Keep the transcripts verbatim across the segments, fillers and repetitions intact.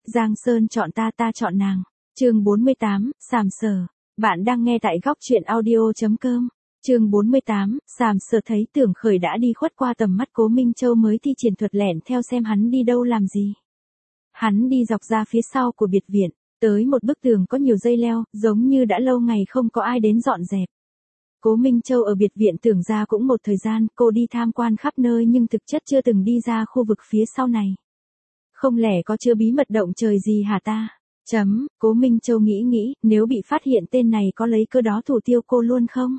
Giang Sơn chọn ta ta chọn nàng. Chương bốn mươi tám, Sàm Sờ. Bạn đang nghe tại góc truyện audio.com. Chương bốn mươi tám, Sàm Sờ thấy Tưởng Khởi đã đi khuất qua tầm mắt Cố Minh Châu mới thi triển thuật lẻn theo xem hắn đi đâu làm gì. Hắn đi dọc ra phía sau của biệt viện, tới một bức tường có nhiều dây leo, giống như đã lâu ngày không có ai đến dọn dẹp. Cố Minh Châu ở biệt viện Tưởng gia cũng một thời gian, cô đi tham quan khắp nơi nhưng thực chất chưa từng đi ra khu vực phía sau này. Không lẽ có chưa bí mật động trời gì hả ta? Chấm, Cố Minh Châu nghĩ nghĩ, nếu bị phát hiện tên này có lấy cơ đó thủ tiêu cô luôn không?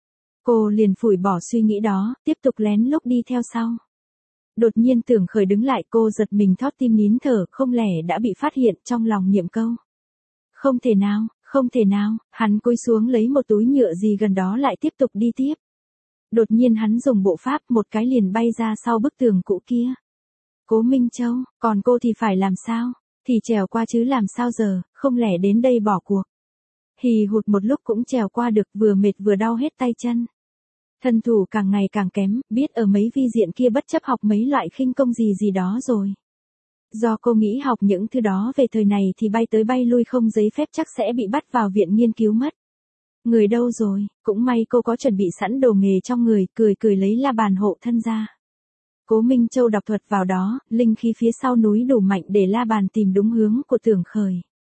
Cô liền phủi bỏ suy nghĩ đó, tiếp tục lén lút đi theo sau. Đột nhiên Tưởng Khởi đứng lại, cô giật mình thót tim nín thở, không lẽ đã bị phát hiện, trong lòng niệm câu. Không thể nào, không thể nào, hắn cúi xuống lấy một túi nhựa gì gần đó lại tiếp tục đi tiếp. Đột nhiên hắn dùng bộ pháp một cái liền bay ra sau bức tường cũ kia. Cố Minh Châu, còn cô thì phải làm sao? Thì trèo qua chứ làm sao giờ, không lẽ đến đây bỏ cuộc. Hì hụt một lúc cũng trèo qua được, vừa mệt vừa đau hết tay chân. Thân thủ càng ngày càng kém, biết ở mấy vi diện kia bất chấp học mấy loại khinh công gì gì đó rồi. Do cô nghĩ học những thứ đó về thời này thì bay tới bay lui không giấy phép chắc sẽ bị bắt vào viện nghiên cứu mất. Người đâu rồi, cũng may cô có chuẩn bị sẵn đồ nghề trong người, cười cười lấy la bàn hộ thân ra. Cố Minh Châu đọc thuật vào đó, linh khí phía sau núi đủ mạnh để la bàn tìm đúng hướng của Tưởng Khởi.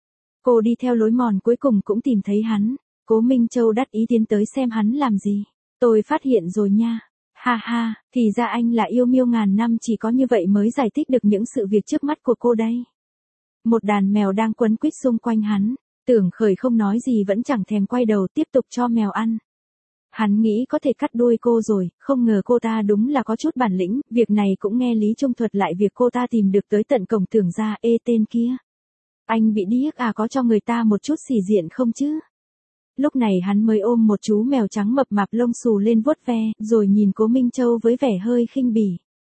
Cô đi theo lối mòn cuối cùng cũng tìm thấy hắn. Cố Minh Châu đắc ý tiến tới xem hắn làm gì. Tôi phát hiện rồi nha. Ha ha, thì ra anh là yêu miêu ngàn năm, chỉ có như vậy mới giải thích được những sự việc trước mắt của cô đây. Một đàn mèo đang quấn quýt xung quanh hắn. Tưởng Khởi không nói gì vẫn chẳng thèm quay đầu tiếp tục cho mèo ăn. Hắn nghĩ có thể cắt đuôi cô rồi, không ngờ cô ta đúng là có chút bản lĩnh, việc này cũng nghe Lý Trung thuật lại việc cô ta tìm được tới tận cổng Tưởng gia. Ê tên kia. Anh bị điếc à, có cho người ta một chút xỉ diện không chứ? Lúc này hắn mới ôm một chú mèo trắng mập mạp lông xù lên vuốt ve, rồi nhìn Cố Minh Châu với vẻ hơi khinh bỉ.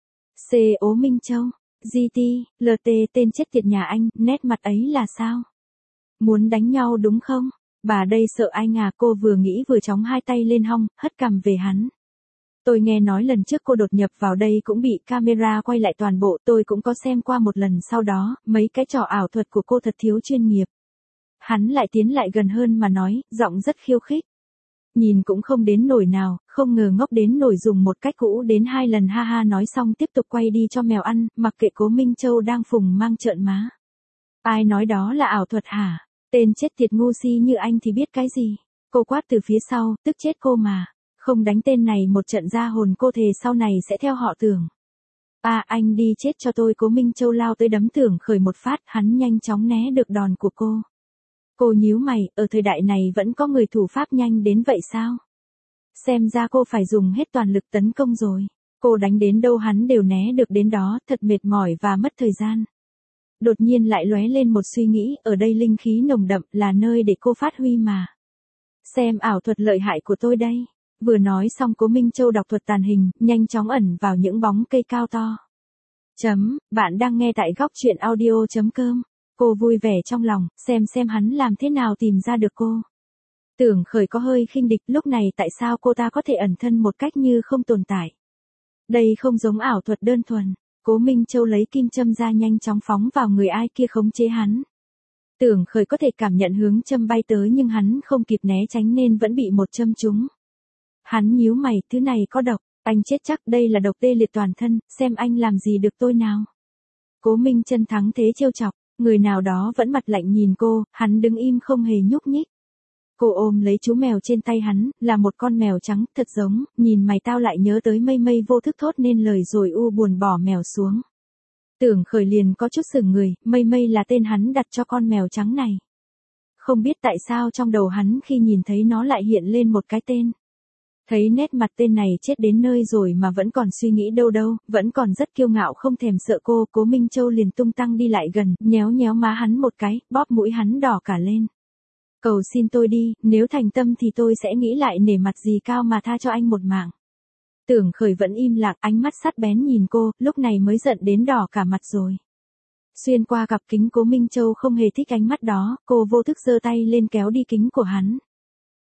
C. Ố Minh Châu, giê tê, lờ tê tên chết tiệt nhà anh, nét mặt ấy là sao? Muốn đánh nhau đúng không? Bà đây sợ anh à, cô vừa nghĩ vừa chóng hai tay lên hông, hất cằm về hắn. Tôi nghe nói lần trước cô đột nhập vào đây cũng bị camera quay lại toàn bộ, tôi cũng có xem qua một lần sau đó, mấy cái trò ảo thuật của cô thật thiếu chuyên nghiệp. Hắn lại tiến lại gần hơn mà nói, giọng rất khiêu khích. Nhìn cũng không đến nổi nào, không ngờ ngốc đến nổi dùng một cách cũ đến hai lần, ha ha. Nói xong tiếp tục quay đi cho mèo ăn, mặc kệ Cố Minh Châu đang phùng mang trợn má. Ai nói đó là ảo thuật hả? Tên chết tiệt ngu si như anh thì biết cái gì? Cô quát từ phía sau, tức chết cô mà. Không đánh tên này một trận ra hồn cô thề sau này sẽ theo họ Tưởng. À anh đi chết cho tôi. Cố Minh Châu lao tới đấm Tưởng Khởi một phát, hắn nhanh chóng né được đòn của cô. Cô nhíu mày, ở thời đại này vẫn có người thủ pháp nhanh đến vậy sao? Xem ra cô phải dùng hết toàn lực tấn công rồi. Cô đánh đến đâu hắn đều né được đến đó, thật mệt mỏi và mất thời gian. Đột nhiên lại lóe lên một suy nghĩ, ở đây linh khí nồng đậm là nơi để cô phát huy mà. Xem ảo thuật lợi hại của tôi đây. Vừa nói xong Cố Minh Châu đọc thuật tàn hình, nhanh chóng ẩn vào những bóng cây cao to. Chấm, bạn đang nghe tại góc truyện audio.com. Cô vui vẻ trong lòng, xem xem hắn làm thế nào tìm ra được cô. Tưởng Khởi có hơi khinh địch, lúc này tại sao cô ta có thể ẩn thân một cách như không tồn tại. Đây không giống ảo thuật đơn thuần. Cố Minh Châu lấy kim châm ra nhanh chóng phóng vào người ai kia khống chế hắn. Tưởng Khởi có thể cảm nhận hướng châm bay tới nhưng hắn không kịp né tránh nên vẫn bị một châm trúng. Hắn nhíu mày, thứ này có độc, anh chết chắc, đây là độc tê liệt toàn thân, xem anh làm gì được tôi nào. Cố Minh Chân thắng thế trêu chọc, người nào đó vẫn mặt lạnh nhìn cô, hắn đứng im không hề nhúc nhích. Cô ôm lấy chú mèo trên tay hắn, là một con mèo trắng, thật giống, nhìn mày tao lại nhớ tới Mây Mây vô thức thốt nên lời rồi u buồn bỏ mèo xuống. Tưởng Khởi liền có chút sửng người, Mây Mây là tên hắn đặt cho con mèo trắng này. Không biết tại sao trong đầu hắn khi nhìn thấy nó lại hiện lên một cái tên. Thấy nét mặt tên này chết đến nơi rồi mà vẫn còn suy nghĩ đâu đâu, vẫn còn rất kiêu ngạo không thèm sợ cô. Cố Minh Châu liền tung tăng đi lại gần, nhéo nhéo má hắn một cái, bóp mũi hắn đỏ cả lên. Cầu xin tôi đi, nếu thành tâm thì tôi sẽ nghĩ lại nể mặt gì cao mà tha cho anh một mạng. Tưởng Khởi vẫn im lặng, ánh mắt sắc bén nhìn cô, lúc này mới giận đến đỏ cả mặt rồi. Xuyên qua cặp kính Cố Minh Châu không hề thích ánh mắt đó, cô vô thức giơ tay lên kéo đi kính của hắn.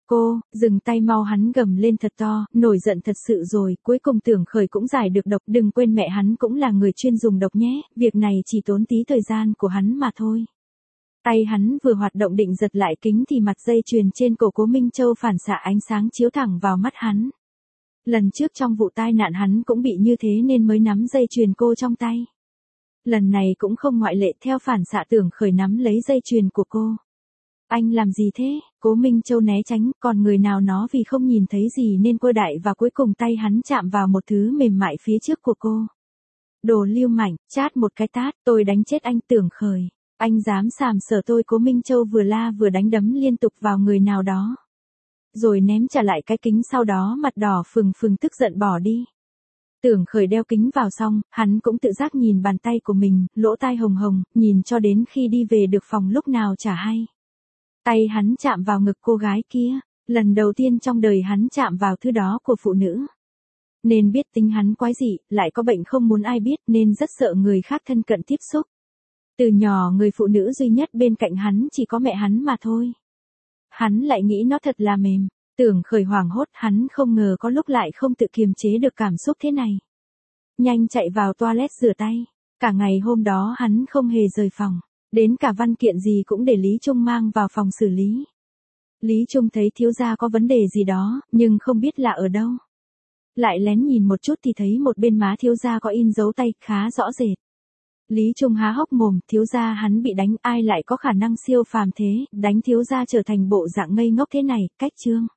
Cô, dừng tay mau, hắn gầm lên thật to, nổi giận thật sự rồi, cuối cùng Tưởng Khởi cũng giải được độc, đừng quên mẹ hắn cũng là người chuyên dùng độc nhé, việc này chỉ tốn tí thời gian của hắn mà thôi. Tay hắn vừa hoạt động định giật lại kính thì mặt dây chuyền trên cổ Cố Minh Châu phản xạ ánh sáng chiếu thẳng vào mắt hắn. Lần trước trong vụ tai nạn hắn cũng bị như thế nên mới nắm dây chuyền cô trong tay. Lần này cũng không ngoại lệ, theo phản xạ Tưởng Khởi nắm lấy dây chuyền của cô. Anh làm gì thế? Cố Minh Châu né tránh, còn người nào nó vì không nhìn thấy gì nên cô đại và cuối cùng tay hắn chạm vào một thứ mềm mại phía trước của cô. Đồ lưu mảnh, chát một cái tát, tôi đánh chết anh Tưởng Khởi. Anh dám sàm sờ tôi? Cố Minh Châu vừa la vừa đánh đấm liên tục vào người nào đó. Rồi ném trả lại cái kính, sau đó mặt đỏ phừng phừng tức giận bỏ đi. Tưởng Khởi đeo kính vào xong, hắn cũng tự giác nhìn bàn tay của mình, lỗ tai hồng hồng, nhìn cho đến khi đi về được phòng lúc nào chả hay. Tay hắn chạm vào ngực cô gái kia, lần đầu tiên trong đời hắn chạm vào thứ đó của phụ nữ. Nên biết tính hắn quái dị, lại có bệnh không muốn ai biết nên rất sợ người khác thân cận tiếp xúc. Từ nhỏ người phụ nữ duy nhất bên cạnh hắn chỉ có mẹ hắn mà thôi. Hắn lại nghĩ nó thật là mềm. Tưởng Khởi hoảng hốt, hắn không ngờ có lúc lại không tự kiềm chế được cảm xúc thế này. Nhanh chạy vào toilet rửa tay. Cả ngày hôm đó hắn không hề rời phòng. Đến cả văn kiện gì cũng để Lý Trung mang vào phòng xử lý. Lý Trung thấy thiếu gia có vấn đề gì đó, nhưng không biết là ở đâu. Lại lén nhìn một chút thì thấy một bên má thiếu gia có in dấu tay khá rõ rệt. Lý Trung há hốc mồm, thiếu gia hắn bị đánh, ai lại có khả năng siêu phàm thế, đánh thiếu gia trở thành bộ dạng ngây ngốc thế này, cách chương.